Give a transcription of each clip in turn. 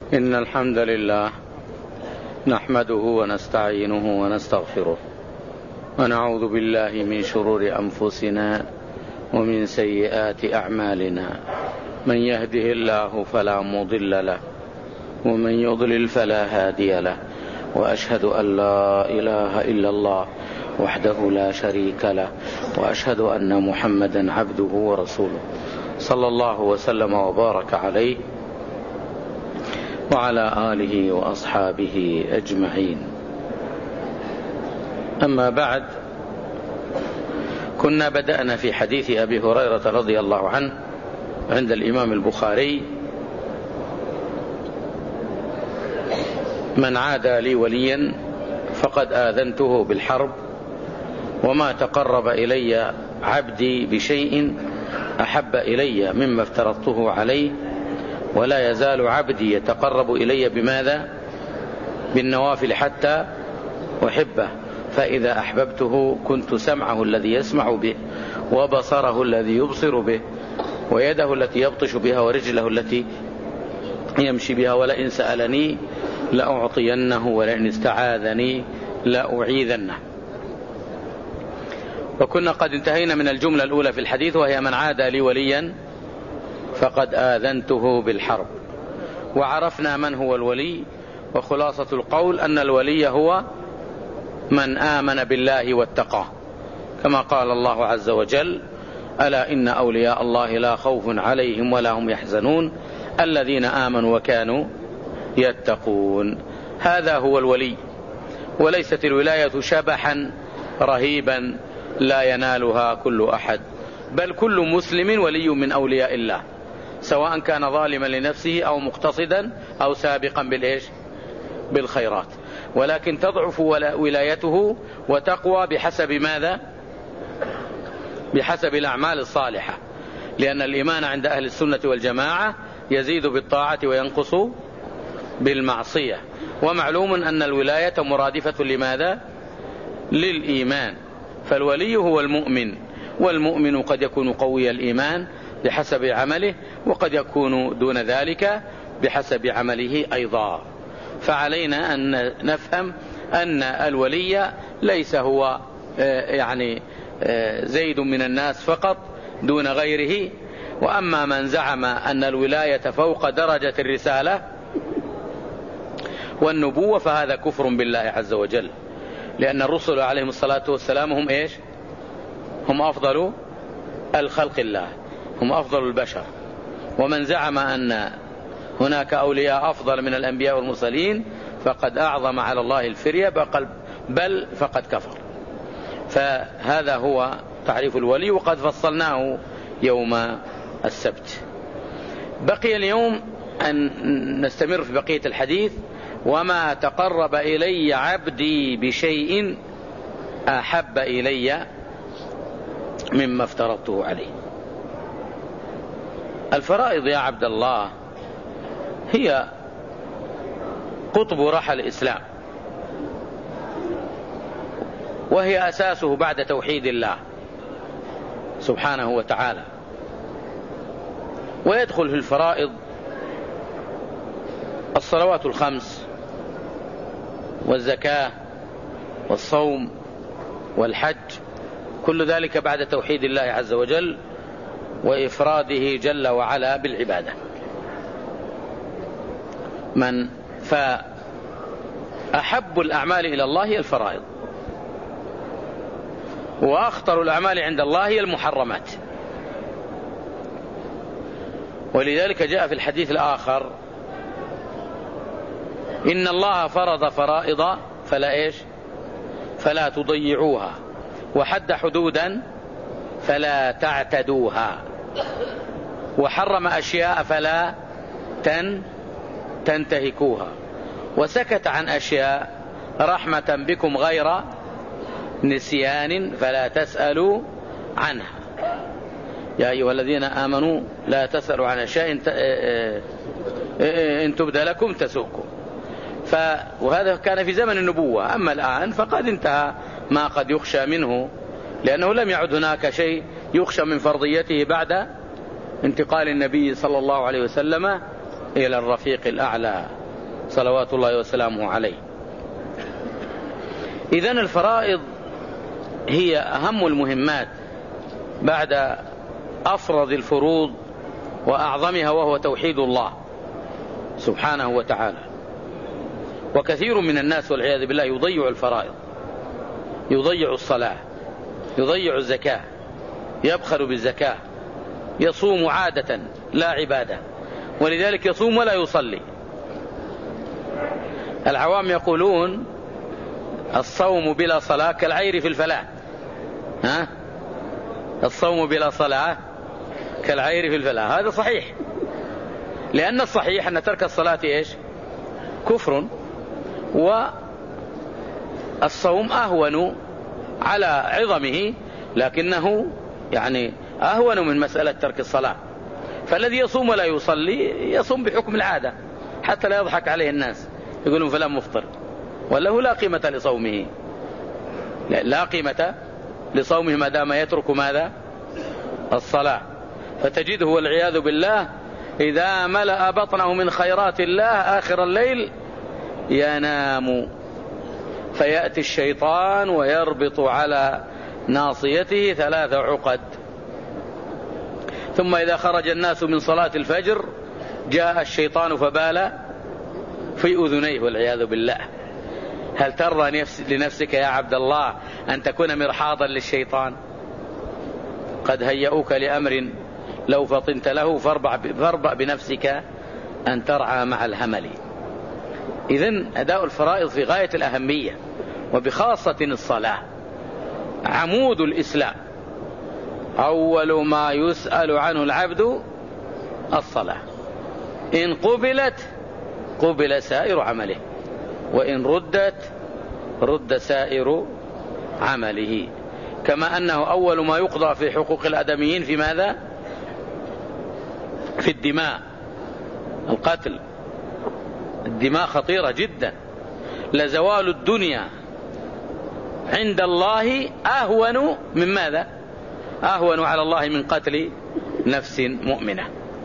إن الحمد لله نحمده ونستعينه ونستغفره ونعوذ بالله من شرور أنفسنا ومن سيئات أعمالنا. من يهده الله فلا مضل له ومن يضلل فلا هادي له، وأشهد أن لا إله إلا الله وحده لا شريك له، وأشهد أن محمدا عبده ورسوله صلى الله وسلم وبارك عليه وعلى آله وأصحابه أجمعين. أما بعد، كنا بدأنا في حديث أبي هريرة رضي الله عنه عند الإمام البخاري: من عادى لي وليا فقد آذنته بالحرب، وما تقرب إلي عبدي بشيء أحب إلي مما افترضته عليه، ولا يزال عبدي يتقرب إلي بماذا؟ بالنوافل حتى أحبه، فإذا أحببته كنت سمعه الذي يسمع به، وبصره الذي يبصر به، ويده التي يبطش بها، ورجله التي يمشي بها، ولئن سألني لأعطينه، ولئن استعاذني لأعيذنه. وكنا قد انتهينا من الجملة الأولى في الحديث، وهي: من عادى لي وليا فقد آذنته بالحرب. وعرفنا من هو الولي، وخلاصة القول أن الولي هو من آمن بالله واتقاه، كما قال الله عز وجل: ألا إن أولياء الله لا خوف عليهم ولا هم يحزنون الذين آمنوا وكانوا يتقون. هذا هو الولي، وليست الولاية شبحا رهيبا لا ينالها كل أحد، بل كل مسلم ولي من أولياء الله، سواء كان ظالما لنفسه أو مقتصدا أو سابقا بالخيرات، ولكن تضعف ولايته وتقوى بحسب ماذا؟ بحسب الأعمال الصالحة، لأن الإيمان عند أهل السنة والجماعة يزيد بالطاعة وينقص بالمعصية. ومعلوم أن الولاية مرادفة لماذا؟ للإيمان. فالولي هو المؤمن، والمؤمن قد يكون قوي الإيمان بحسب عمله، وقد يكون دون ذلك بحسب عمله أيضا. فعلينا أن نفهم أن الولي ليس هو زيد من الناس فقط دون غيره. وأما من زعم أن الولاية فوق درجة الرسالة والنبوة فهذا كفر بالله عز وجل، لأن الرسل عليهم الصلاة والسلام هم إيش؟ هم أفضل الخلق الله، هم أفضل البشر. ومن زعم أن هناك أولياء أفضل من الأنبياء والمرسلين فقد أعظم على الله الفرية، بل فقد كفر. فهذا هو تعريف الولي، وقد فصلناه يوم السبت. بقي اليوم أن نستمر في بقية الحديث: وما تقرب إلي عبدي بشيء أحب إلي مما افترضته عليه. الفرائض يا عبد الله هي قطب رحى الإسلام، وهي أساسه بعد توحيد الله سبحانه وتعالى. ويدخل في الفرائض الصلوات الخمس، والزكاة، والصوم، والحج، كل ذلك بعد توحيد الله عز وجل وإفراده جل وعلا بالعبادة. فأحب الأعمال إلى الله هي الفرائض، وأخطر الأعمال عند الله هي المحرمات. ولذلك جاء في الحديث الآخر: إن الله فرض فرائض فلا تضيعوها، وحد حدودا فلا تعتدوها، وحرم أشياء فلا تنتهكوها، وسكت عن أشياء رحمة بكم غير نسيان فلا تسألوا عنها. يا أيها الذين آمنوا لا تسألوا عن أشياء إن تبد لكم تسؤكم. وهذا كان في زمن النبوة. أما الآن فقد انتهى ما قد يخشى منه، لأنه لم يعد هناك شيء يخشى من فرضيته بعد انتقال النبي صلى الله عليه وسلم إلى الرفيق الأعلى صلوات الله وسلامه عليه. إذن الفرائض هي أهم المهمات بعد أفرض الفروض وأعظمها، وهو توحيد الله سبحانه وتعالى. وكثير من الناس والعياذ بالله يضيع الفرائض، يضيع الصلاة، يضيع الزكاة، يبخل بالزكاة، يصوم عادة لا عبادة، ولذلك يصوم ولا يصلي. العوام يقولون الصوم بلا صلاة كالعير في الفلاة. الصوم بلا صلاة كالعير في الفلاة. هذا صحيح، لأن الصحيح أن ترك الصلاة إيش؟ كفر، والصوم أهون على عظمه، لكنه يعني أهون من مسألة ترك الصلاة. فالذي يصوم ولا يصلي يصوم بحكم العادة حتى لا يضحك عليه الناس يقولون فلان مفطر، وله لا قيمة لصومه، لا قيمة لصومه ما دام يترك ماذا؟ الصلاة. فتجده والعياذ بالله إذا ملأ بطنه من خيرات الله آخر الليل ينام، فيأتي الشيطان ويربط على ناصيته 3 عقد، ثم إذا خرج الناس من صلاة الفجر جاء الشيطان فبال في أذنيه والعياذ بالله. هل ترضى لنفسك يا عبد الله أن تكون مرحاضا للشيطان؟ قد هيئوك لأمر لو فطنت له فاربع بنفسك أن ترعى مع الهمل. إذن أداء الفرائض في غاية الأهمية، وبخاصة الصلاة عمود الإسلام، أول ما يسأل عنه العبد الصلاة، إن قبلت قبل سائر عمله، وإن ردت رد سائر عمله. كما أنه أول ما يقضى في حقوق الآدميين في ماذا؟ في الدماء، القتل. الدماء خطيرة جدا، لزوال الدنيا عند الله أهون من ماذا؟ أهون على الله من قتل نفس مؤمنة.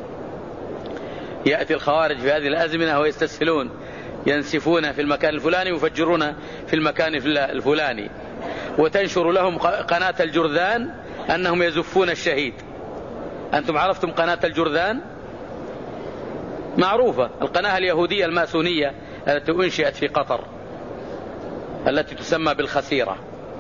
يأتي الخوارج في هذه الأزمنة ويستسهلون، ينسفون في المكان الفلاني ويفجرون في المكان الفلاني، وتنشر لهم قناة الجرذان أنهم يزفون الشهيد. أنتم عرفتم قناة الجرذان؟ معروفة، القناة اليهودية الماسونية التي أنشئت في قطر، التي تسمى بالخسيرة.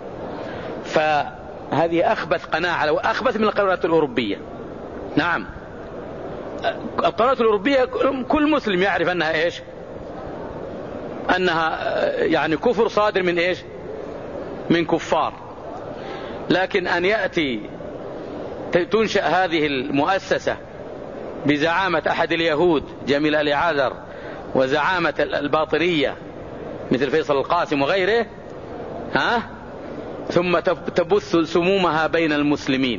فهذه أخبث قناة، أخبث من القنوات الأوروبية. نعم، القنوات الأوروبية كل مسلم يعرف أنها إيش؟ أنها يعني كفر صادر من إيش؟ من كفار. لكن أن يأتي تنشأ هذه المؤسسة بزعامة أحد اليهود جميل آل عازر، وزعامة الباطنية مثل فيصل القاسم وغيره، ثم تبث سمومها بين المسلمين،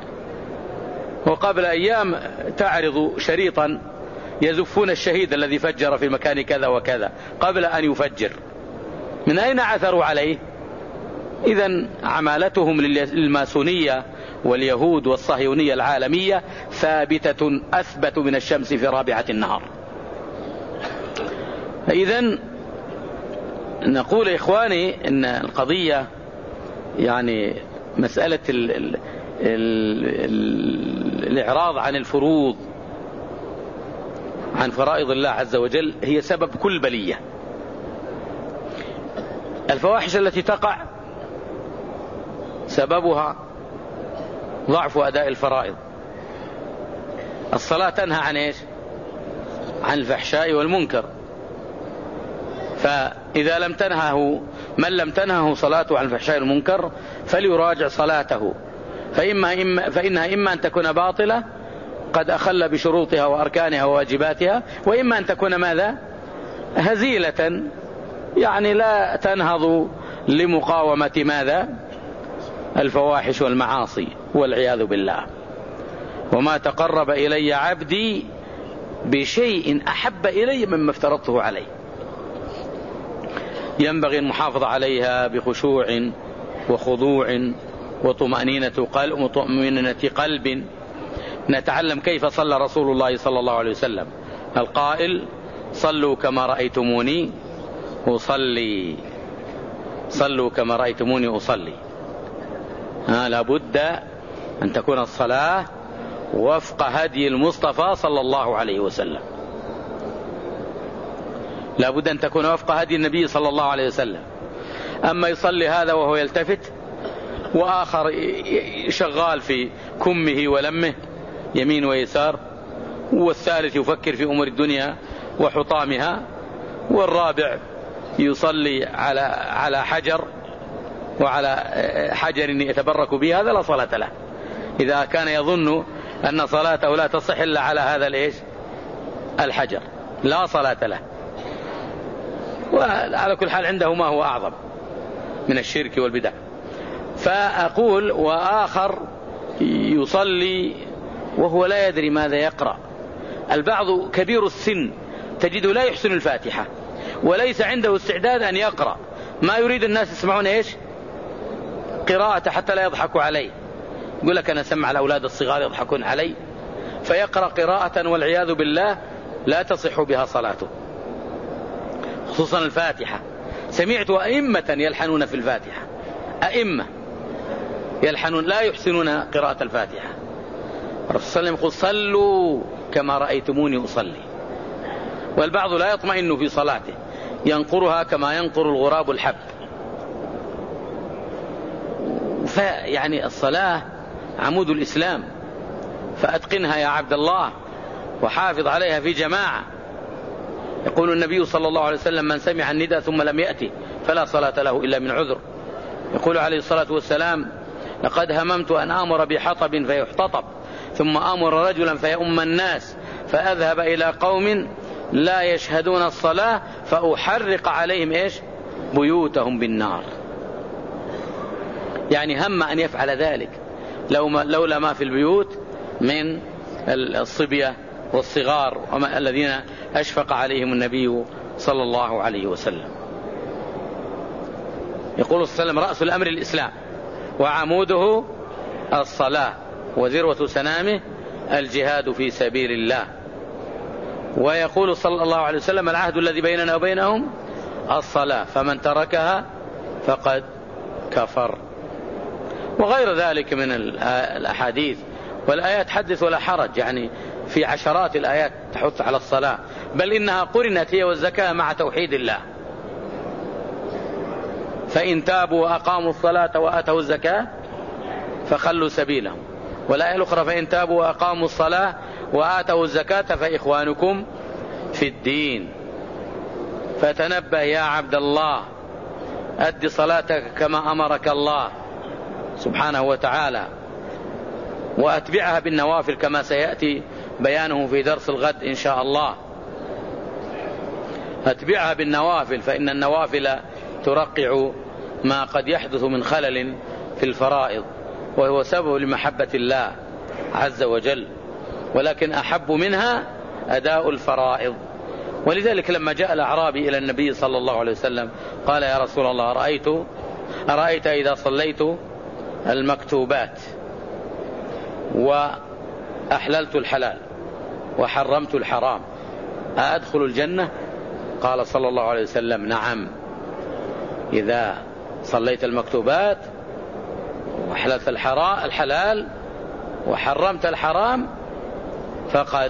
وقبل أيام تعرض شريطا يزفون الشهيد الذي فجر في مكان كذا وكذا قبل أن يفجر. من أين عثروا عليه؟ إذن عمالتهم للماسونية واليهود والصهيونية العالمية ثابتة أثبت من الشمس في رابعة النهار. إذن نقول إخواني إن القضية يعني مسألة الإعراض عن الفروض، عن فرائض الله عز وجل، هي سبب كل بلية. الفواحش التي تقع سببها ضعف أداء الفرائض. الصلاة تنهى عن إيش؟ عن الفحشاء والمنكر، فإذا لم تنهه من لم تنهه صلاته عن الفحشاء والمنكر فليراجع صلاته، فإنها إما أن تكون باطلة قد أخل بشروطها وأركانها وواجباتها، وإما أن تكون ماذا؟ هزيلة، يعني لا تنهض لمقاومة ماذا؟ الفواحش والمعاصي والعياذ بالله. وما تقرب إلي عبدي بشيء أحب إلي مما افترضته عليه. ينبغي المحافظة عليها بخشوع وخضوع وطمأنينة قلب. نتعلم كيف صلى رسول الله صلى الله عليه وسلم القائل صلوا كما رأيتموني أصلي، صلوا كما رأيتموني أصلي. لابد أن تكون الصلاة وفق هدي المصطفى صلى الله عليه وسلم، لابد أن تكون وفق هدي النبي صلى الله عليه وسلم. أما يصلي هذا وهو يلتفت، وآخر شغال في كمه ولمه يمين ويسار، والثالث يفكر في أمور الدنيا وحطامها، والرابع يصلي على حجر وعلى حجر يتبرك به، هذا لا صلاة له. إذا كان يظن أن صلاته لا تصح إلا على هذا الحجر لا صلاة له. وعلى كل حال عنده ما هو أعظم من الشرك والبدع. فأقول وآخر يصلي وهو لا يدري ماذا يقرأ. البعض كبير السن تجده لا يحسن الفاتحة وليس عنده استعداد أن يقرأ، ما يريد الناس يسمعون قراءة حتى لا يضحكوا عليه. يقول لك أنا أسمع الأولاد الصغار يضحكون علي، فيقرأ قراءة والعياذ بالله لا تصح بها صلاته، خصوصا الفاتحة. سمعت أئمة يلحنون في الفاتحة، أئمة يلحنون لا يحسنون قراءة الفاتحة. الرسول صلى الله عليه وسلم يقول صلوا كما رأيتموني أصلي. والبعض لا يطمئن في صلاته، ينقرها كما ينقر الغراب الحب. فيعني الصلاة عمود الإسلام، فأتقنها يا عبد الله وحافظ عليها في جماعة. يقول النبي صلى الله عليه وسلم من سمع النداء ثم لم يأتي فلا صلاة له إلا من عذر. يقول عليه الصلاة والسلام لقد هممت أن آمر بحطب فيحتطب ثم آمر رجلا فيؤم الناس فأذهب إلى قوم لا يشهدون الصلاة فأحرق عليهم بيوتهم بالنار. يعني هم أن يفعل ذلك لولا ما في البيوت من الصبية والصغار الذين أشفق عليهم النبي صلى الله عليه وسلم. يقول صلى الله عليه وسلم رأس الأمر الإسلام وعموده الصلاة وذروة سنامه الجهاد في سبيل الله. ويقول صلى الله عليه وسلم العهد الذي بيننا وبينهم الصلاة فمن تركها فقد كفر. وغير ذلك من الأحاديث والآيات حدث ولا حرج، يعني في عشرات الآيات تحث على الصلاة، بل إنها قرنت هي والزكاة مع توحيد الله. فإن تابوا وأقاموا الصلاة وآتوا الزكاة فخلوا سبيلهم. والآية الأخرى فإن تابوا وأقاموا الصلاة وآتوا الزكاة فإخوانكم في الدين. فتنبه يا عبد الله، أد صلاتك كما أمرك الله سبحانه وتعالى، وأتبعها بالنوافل كما سيأتي بيانه في درس الغد إن شاء الله. أتبعها بالنوافل، فإن النوافل ترقع ما قد يحدث من خلل في الفرائض، وهو سبب لمحبة الله عز وجل، ولكن أحب منها أداء الفرائض. ولذلك لما جاء الأعرابي إلى النبي صلى الله عليه وسلم قال يا رسول الله أرأيت إذا صليت المكتوبات وأحللت الحلال وحرمت الحرام أدخل الجنة؟ قال صلى الله عليه وسلم نعم، إذا صليت المكتوبات وأحللت الحلال وحرمت الحرام فقد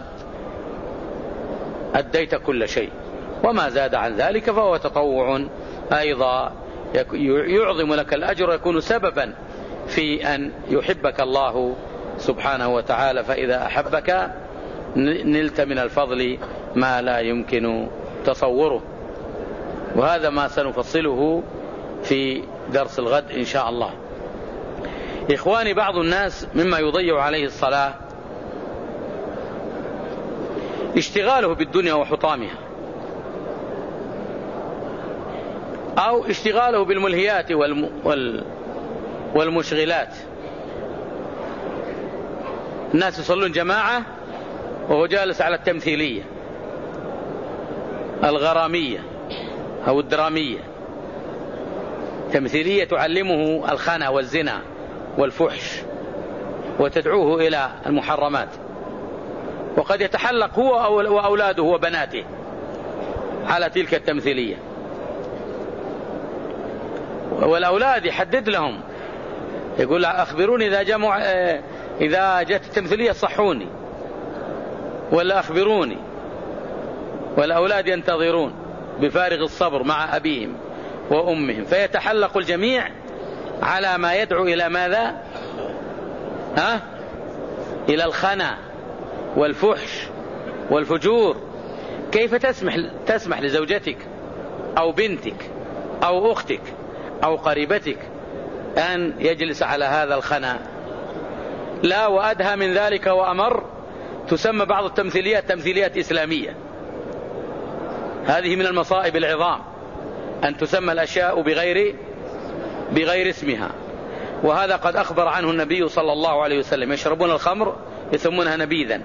أديت كل شيء، وما زاد عن ذلك فهو تطوع أيضا يعظم لك الأجر، يكون سببا في أن يحبك الله سبحانه وتعالى. فإذا أحبك نلت من الفضل ما لا يمكن تصوره. وهذا ما سنفصله في درس الغد إن شاء الله. إخواني، بعض الناس مما يضيع عليه الصلاة اشتغاله بالدنيا وحطامها، أو اشتغاله بالملهيات والمشغلات. الناس يصلون جماعة وهو جالس على التمثيلية الغرامية أو الدرامية. تمثيلية تعلمه الخنا والزنا والفحش وتدعوه إلى المحرمات، وقد يتحلق هو وأولاده وبناته على تلك التمثيلية. والأولاد يحدد لهم، يقول أخبروني إذا جاءت التمثيلية صحوني، ولا أخبروني. والأولاد ينتظرون بفارغ الصبر مع أبيهم وأمهم، فيتحلق الجميع على ما يدعو إلى ماذا؟ إلى الخنا والفحش والفجور. كيف تسمح لزوجتك أو بنتك أو أختك أو قريبتك أن يجلس على هذا الخنا؟ لا، وأدهى من ذلك وأمر، تسمى بعض التمثيليات تمثيليات إسلامية. هذه من المصائب العظام أن تسمى الأشياء بغير اسمها. وهذا قد أخبر عنه النبي صلى الله عليه وسلم: يشربون الخمر يسمونها نبيذا،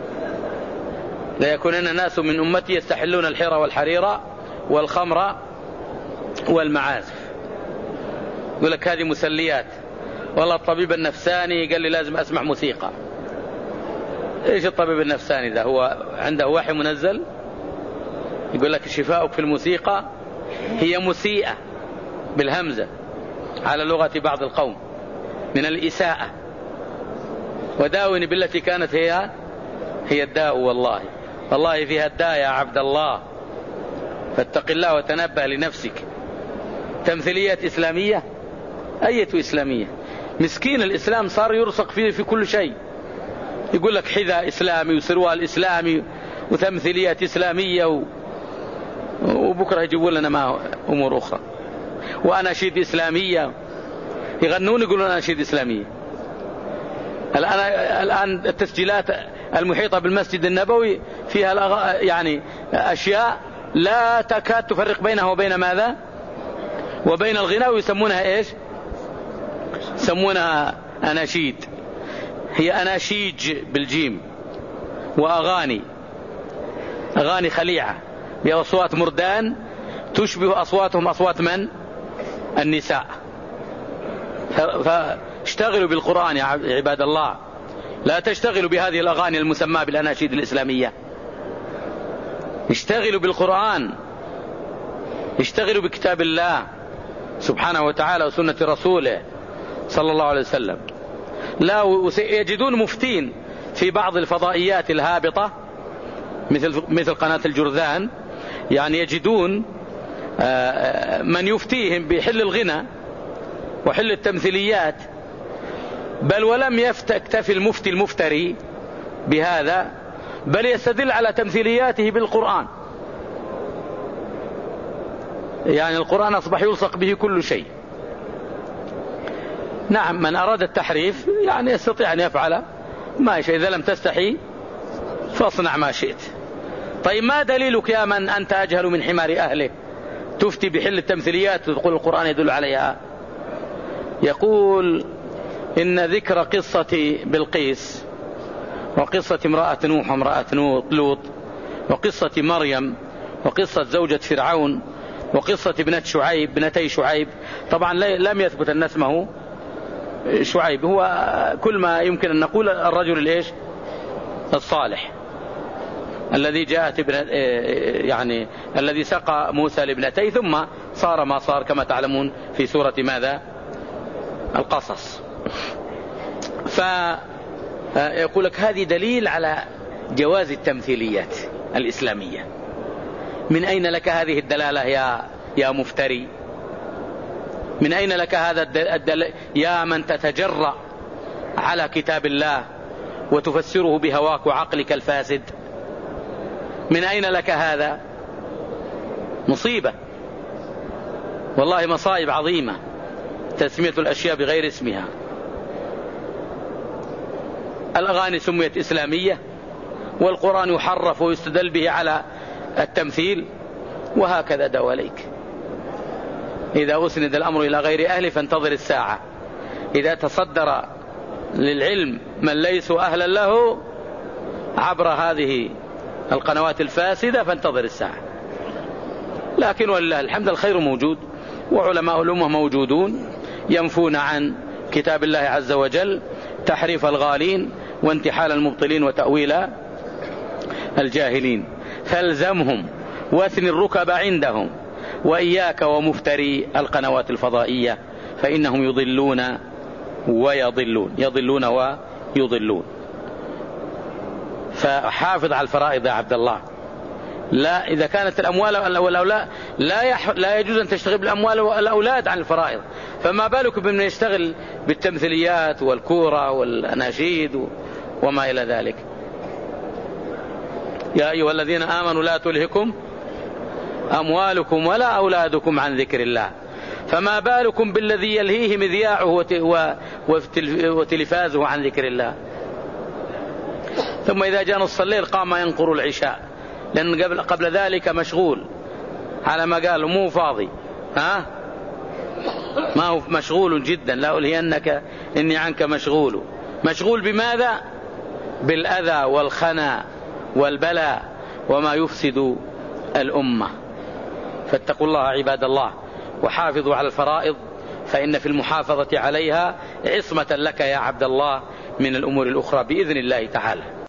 لا يكونن ناس من أمتي يستحلون الحر والحرير والخمر والمعازف. يقول لك هذه مسليات. والله الطبيب النفساني قال لي لازم أسمع موسيقى. إيش الطبيب النفساني ذا؟ هو عنده وحي منزل؟ يقول لك شفاؤك في الموسيقى هي مسيئة بالهمزة على لغة بعض القوم من الإساءة، وداوني بالتي كانت هي الداء. والله فيها الداء يا عبد الله، فاتق الله وتنبه لنفسك. تمثيليات إسلامية؟ أية إسلامية؟ مسكين الإسلام صار يرزق فيه في كل شيء. يقول لك حذاء إسلامي وسروال إسلامي وتمثيليات إسلامية وبكرة يجيبوا لنا ما أمور أخرى، وأناشيد إسلامية، يغنون يقولون أناشيد إسلامية. الآن التسجيلات المحيطة بالمسجد النبوي فيها يعني أشياء لا تكاد تفرق بينها وبين ماذا؟ وبين الغناء، ويسمونها إيش؟ يسمونها أناشيد. هي أناشيج بالجيم، وأغاني خليعة بأصوات مردان تشبه أصواتهم أصوات من؟ النساء. فاشتغلوا بالقرآن يا عباد الله، لا تشتغلوا بهذه الأغاني المسمى بالأناشيد الإسلامية. اشتغلوا بالقرآن، اشتغلوا بكتاب الله سبحانه وتعالى وسنة رسوله صلى الله عليه وسلم. لا، يجدون مفتين في بعض الفضائيات الهابطة مثل قناة الجرذان، يعني يجدون من يفتيهم بحل الغنى وحل التمثيليات، بل ولم يكتفي المفتي المفتري بهذا، بل يستدل على تمثيلياته بالقرآن. يعني القرآن أصبح يلصق به كل شيء. نعم، من أراد التحريف يعني يستطيع أن يفعل ما يشاء، إذا لم تستحي فاصنع ما شئت. طيب ما دليلك يا من أنت أجهل من حمار أهله تفتي بحل التمثيليات وتقول القرآن يدل عليها؟ يقول إن ذكر قصة بلقيس وقصة امرأة نوح وامرأة لوط وقصة مريم وقصة زوجة فرعون وقصة ابنتي شعيب، طبعا لم يثبت أن اسمه شعيب، هو كل ما يمكن أن نقول الرجل الإيش الصالح الذي يعني الذي سقى موسى لابنتيه ثم صار ما صار كما تعلمون في سورة ماذا؟ القصص. فيقول لك هذه دليل على جواز التمثيليات الإسلامية. من أين لك هذه الدلالة يا مفتري؟ من أين لك هذا يا من تتجرأ على كتاب الله وتفسره بهواك وعقلك الفاسد؟ من أين لك هذا؟ مصيبة والله، مصائب عظيمة تسمية الأشياء بغير اسمها. الأغاني سميت إسلامية، والقرآن يحرف ويستدل به على التمثيل، وهكذا دواليك. إذا أسند الأمر إلى غير أهله فانتظر الساعة. إذا تصدر للعلم من ليسوا أهلا له عبر هذه القنوات الفاسدة فانتظر الساعة. لكن ولله الحمد الخير موجود، وعلماء الأمة موجودون ينفون عن كتاب الله عز وجل تحريف الغالين وانتحال المبطلين وتأويل الجاهلين، فالزمهم واثن الركب عندهم، وإياك ومفتري القنوات الفضائية فإنهم يضلون ويضلون. فحافظ على الفرائض يا عبد الله. لا، إذا كانت الأموال والأولاد لا يجوز أن تشتغل بالأموال والأولاد عن الفرائض، فما بالك بمن يشتغل بالتمثيليات والكورة والأناشيد وما إلى ذلك. يا أيها الذين آمنوا لا تلهكم أموالكم ولا أولادكم عن ذكر الله، فما بالكم بالذي يلهيه مذياعه وتلفازه عن ذكر الله. ثم إذا جاء نص الليل قام ينقر العشاء، لأن قبل ذلك مشغول على ما قال، مو فاضي، ما هو مشغول جدا. لا ألهينك إني عنك مشغول بماذا؟ بالأذى والخنا والبلاء وما يفسد الأمة. فاتقوا الله عباد الله وحافظوا على الفرائض، فإن في المحافظة عليها عصمة لك يا عبد الله من الأمور الأخرى بإذن الله تعالى.